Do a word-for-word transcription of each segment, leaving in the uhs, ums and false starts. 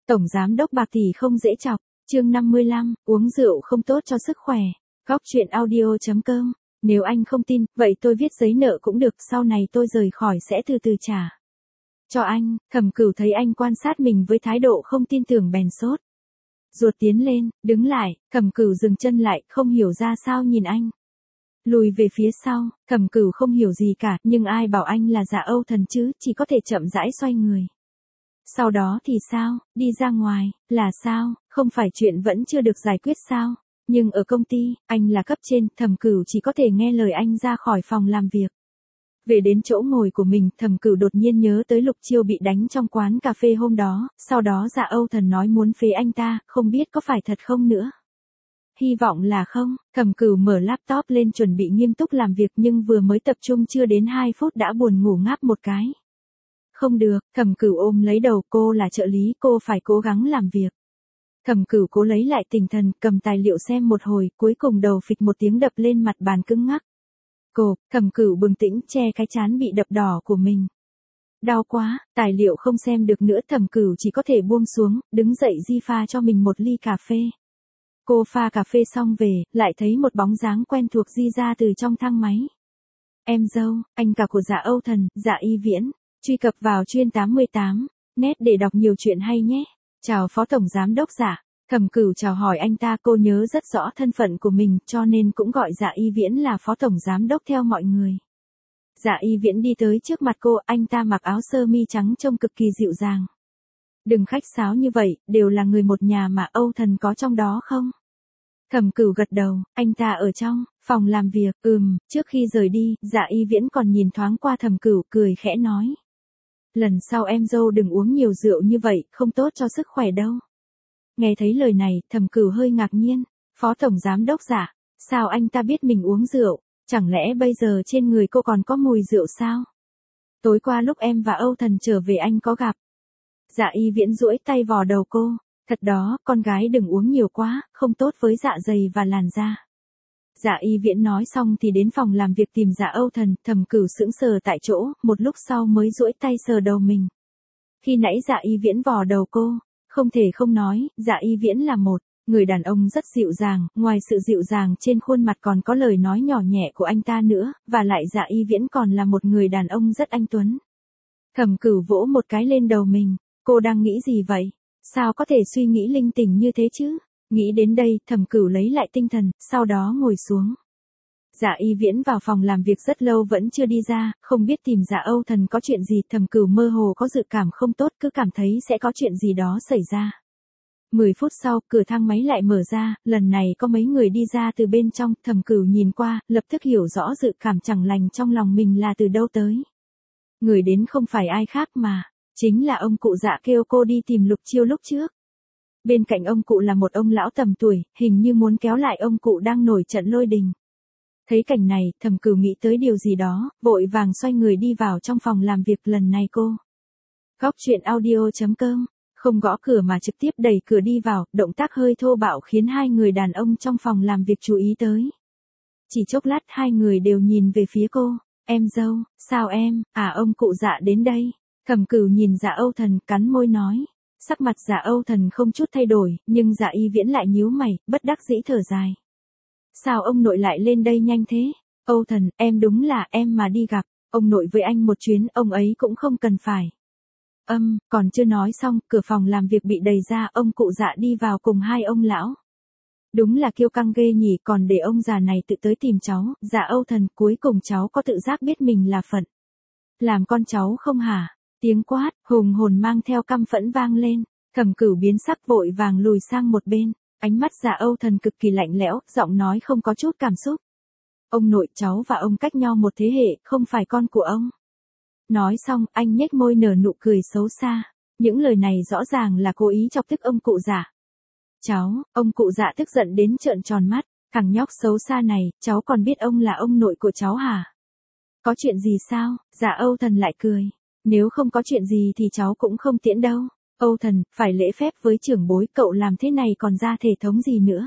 Tổng giám đốc bạc tỷ không dễ chọc, chương năm mươi lăm, uống rượu không tốt cho sức khỏe. Góc truyện audio chấm com. Nếu anh không tin, vậy tôi viết giấy nợ cũng được, sau này tôi rời khỏi sẽ từ từ trả cho anh. Thẩm Cửu thấy anh quan sát mình với thái độ không tin tưởng bèn sốt ruột tiến lên, đứng lại. Thẩm Cửu dừng chân lại, không hiểu ra sao nhìn anh. Lùi về phía sau. Thẩm Cửu không hiểu gì cả, nhưng ai bảo anh là Dạ Âu Thần chứ, chỉ có thể chậm rãi xoay người. Sau đó thì sao, đi ra ngoài, là sao, không phải chuyện vẫn chưa được giải quyết sao? Nhưng ở công ty, anh là cấp trên, Thẩm Cửu chỉ có thể nghe lời anh ra khỏi phòng làm việc. Về đến chỗ ngồi của mình, Thẩm Cửu đột nhiên nhớ tới Lục Chiêu bị đánh trong quán cà phê hôm đó, sau đó Dạ Âu Thần nói muốn phế anh ta, không biết có phải thật không nữa. Hy vọng là không. Thẩm Cửu mở laptop lên chuẩn bị nghiêm túc làm việc, nhưng vừa mới tập trung chưa đến hai phút đã buồn ngủ ngáp một cái. Không được. Thẩm Cửu ôm lấy đầu, cô là trợ lý, cô phải cố gắng làm việc. Thẩm Cửu cố lấy lại tinh thần, cầm tài liệu xem một hồi, cuối cùng đầu phịch một tiếng đập lên mặt bàn cứng ngắc. Cô, Thẩm Cửu bừng tỉnh che cái trán bị đập đỏ của mình. Đau quá, tài liệu không xem được nữa, Thẩm Cửu chỉ có thể buông xuống, đứng dậy di pha cho mình một ly cà phê. Cô pha cà phê xong về, lại thấy một bóng dáng quen thuộc di ra từ trong thang máy. Em dâu, anh cả của Dạ Âu Thần, Dạ Y Viễn. Truy cập vào chuyên tám mươi tám, net để đọc nhiều chuyện hay nhé. Chào Phó Tổng Giám đốc Dạ. Thẩm Cửu chào hỏi anh ta, cô nhớ rất rõ thân phận của mình, cho nên cũng gọi Dạ Y Viễn là Phó Tổng Giám đốc theo mọi người. Dạ Y Viễn đi tới trước mặt cô, anh ta mặc áo sơ mi trắng trông cực kỳ dịu dàng. Đừng khách sáo như vậy, đều là người một nhà mà, Âu Thần có trong đó không? Thẩm Cửu gật đầu, anh ta ở trong phòng làm việc. Ừm. Trước khi rời đi, Dạ Y Viễn còn nhìn thoáng qua Thẩm Cửu, cười khẽ nói. Lần sau em dâu đừng uống nhiều rượu như vậy, không tốt cho sức khỏe đâu. Nghe thấy lời này, Thẩm Cửu hơi ngạc nhiên. Phó Tổng Giám đốc Dạ, sao anh ta biết mình uống rượu? Chẳng lẽ bây giờ trên người cô còn có mùi rượu sao? Tối qua lúc em và Âu Thần trở về anh có gặp. Dạ Y Viễn duỗi tay vò đầu cô. Thật đó, con gái đừng uống nhiều quá, không tốt với dạ dày và làn da. Dạ Y Viễn nói xong thì đến phòng làm việc tìm Dạ Âu Thần. Thẩm Cửu sững sờ tại chỗ, một lúc sau mới duỗi tay sờ đầu mình. Khi nãy Dạ Y Viễn vò đầu cô, không thể không nói, Dạ Y Viễn là một người đàn ông rất dịu dàng, ngoài sự dịu dàng trên khuôn mặt còn có lời nói nhỏ nhẹ của anh ta nữa, và lại Dạ Y Viễn còn là một người đàn ông rất anh tuấn. Thẩm Cửu vỗ một cái lên đầu mình, cô đang nghĩ gì vậy? Sao có thể suy nghĩ linh tinh như thế chứ? Nghĩ đến đây, Thẩm Cửu lấy lại tinh thần, sau đó ngồi xuống. Dạ Y Viễn vào phòng làm việc rất lâu vẫn chưa đi ra, không biết tìm Dạ Âu Thần có chuyện gì. Thẩm Cửu mơ hồ có dự cảm không tốt, cứ cảm thấy sẽ có chuyện gì đó xảy ra. Mười phút sau, cửa thang máy lại mở ra, lần này có mấy người đi ra từ bên trong. Thẩm Cửu nhìn qua, lập tức hiểu rõ dự cảm chẳng lành trong lòng mình là từ đâu tới. Người đến không phải ai khác mà chính là ông cụ Dạ kêu cô đi tìm Lục Chiêu lúc trước. Bên cạnh ông cụ là một ông lão tầm tuổi, hình như muốn kéo lại ông cụ đang nổi trận lôi đình. Thấy cảnh này, Thẩm Cửu nghĩ tới điều gì đó, vội vàng xoay người đi vào trong phòng làm việc. Lần này cô. Góc truyện audio chấm com, không gõ cửa mà trực tiếp đẩy cửa đi vào, động tác hơi thô bạo khiến hai người đàn ông trong phòng làm việc chú ý tới. Chỉ chốc lát hai người đều nhìn về phía cô. Em dâu, sao em, à ông cụ Dạ đến đây. Thẩm Cửu nhìn Dạ Âu Thần, cắn môi nói. Sắc mặt Dạ Âu Thần không chút thay đổi, nhưng Dạ Y Viễn lại nhíu mày, bất đắc dĩ thở dài. Sao ông nội lại lên đây nhanh thế? Âu Thần, em đúng là em mà đi gặp ông nội với anh một chuyến, ông ấy cũng không cần phải. Âm, còn chưa nói xong, cửa phòng làm việc bị đẩy ra, ông cụ Dạ đi vào cùng hai ông lão. Đúng là kiêu căng ghê nhỉ, còn để ông già này tự tới tìm cháu. Dạ Âu Thần, cuối cùng cháu có tự giác biết mình là phận làm con cháu không hả? Tiếng quát hùng hồn mang theo căm phẫn vang lên. Thẩm Cửu biến sắc vội vàng lùi sang một bên. Ánh mắt Dạ Âu Thần cực kỳ lạnh lẽo, giọng nói không có chút cảm xúc. Ông nội, cháu và ông cách nhau một thế hệ, không phải con của ông. Nói xong, anh nhếch môi nở nụ cười xấu xa. Những lời này rõ ràng là cố ý chọc tức ông cụ Dạ. Cháu, ông cụ Dạ tức giận đến trợn tròn mắt. Thằng nhóc xấu xa này, cháu còn biết ông là ông nội của cháu hả? Có chuyện gì sao? Dạ Âu Thần lại cười. Nếu không có chuyện gì thì cháu cũng không tiễn đâu. Âu Thần, phải lễ phép với trưởng bối, cậu làm thế này còn ra thể thống gì nữa?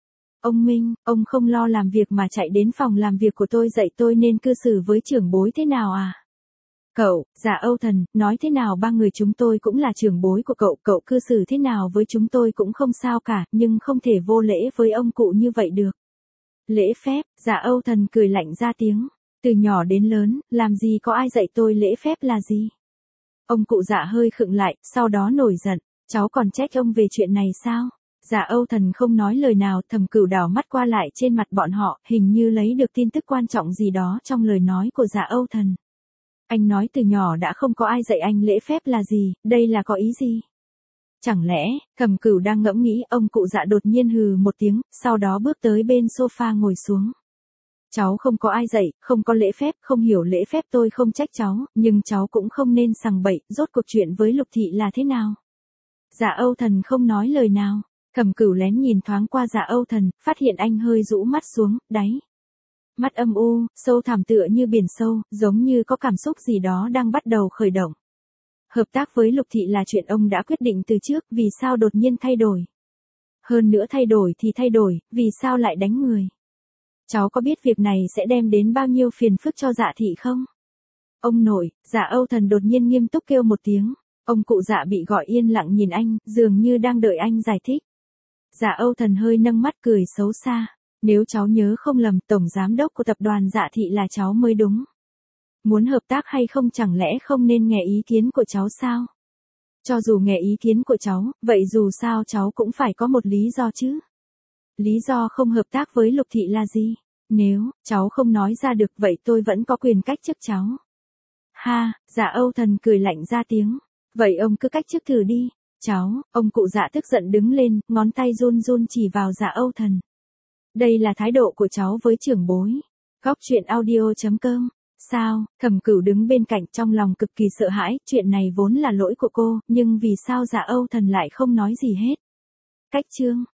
Ông Minh, ông không lo làm việc mà chạy đến phòng làm việc của tôi dạy tôi nên cư xử với trưởng bối thế nào à? Cậu, dạ Âu Thần, nói thế nào ba người chúng tôi cũng là trưởng bối của cậu, cậu cư xử thế nào với chúng tôi cũng không sao cả, nhưng không thể vô lễ với ông cụ như vậy được. Lễ phép, dạ Âu Thần cười lạnh ra tiếng. Từ nhỏ đến lớn, làm gì có ai dạy tôi lễ phép là gì? Ông cụ dạ hơi khựng lại, sau đó nổi giận. Cháu còn trách ông về chuyện này sao? Dạ Âu Thần không nói lời nào, Thẩm Cửu đảo mắt qua lại trên mặt bọn họ, hình như lấy được tin tức quan trọng gì đó trong lời nói của dạ Âu Thần. Anh nói từ nhỏ đã không có ai dạy anh lễ phép là gì, đây là có ý gì? Chẳng lẽ, Thẩm Cửu đang ngẫm nghĩ, ông cụ dạ đột nhiên hừ một tiếng, sau đó bước tới bên sofa ngồi xuống. Cháu không có ai dạy, không có lễ phép, không hiểu lễ phép tôi không trách cháu, nhưng cháu cũng không nên sằng bậy, rốt cuộc chuyện với Lục Thị là thế nào? Dạ Âu Thần không nói lời nào. Thẩm Cửu lén nhìn thoáng qua dạ Âu Thần, phát hiện anh hơi rũ mắt xuống, đáy. Mắt âm u, sâu thẳm tựa như biển sâu, giống như có cảm xúc gì đó đang bắt đầu khởi động. Hợp tác với Lục Thị là chuyện ông đã quyết định từ trước, vì sao đột nhiên thay đổi? Hơn nữa thay đổi thì thay đổi, vì sao lại đánh người? Cháu có biết việc này sẽ đem đến bao nhiêu phiền phức cho Dạ Thị không? Ông nội, dạ Âu Thần đột nhiên nghiêm túc kêu một tiếng. Ông cụ dạ bị gọi yên lặng nhìn anh, dường như đang đợi anh giải thích. Dạ Âu Thần hơi nâng mắt cười xấu xa. Nếu cháu nhớ không lầm, tổng giám đốc của tập đoàn Dạ Thị là cháu mới đúng. Muốn hợp tác hay không, chẳng lẽ không nên nghe ý kiến của cháu sao? Cho dù nghe ý kiến của cháu, vậy dù sao cháu cũng phải có một lý do chứ. Lý do không hợp tác với Lục Thị là gì? Nếu cháu không nói ra được, vậy tôi vẫn có quyền cách chức cháu. Ha, dạ Âu Thần cười lạnh ra tiếng. Vậy ông cứ cách chức thử đi. Cháu, ông cụ dạ tức giận đứng lên, ngón tay run run chỉ vào dạ Âu Thần. Đây là thái độ của cháu với trưởng bối. Góc truyện audio chấm com. Sao? Thẩm Cửu đứng bên cạnh trong lòng cực kỳ sợ hãi, chuyện này vốn là lỗi của cô, nhưng vì sao dạ Âu Thần lại không nói gì hết? Cách chương.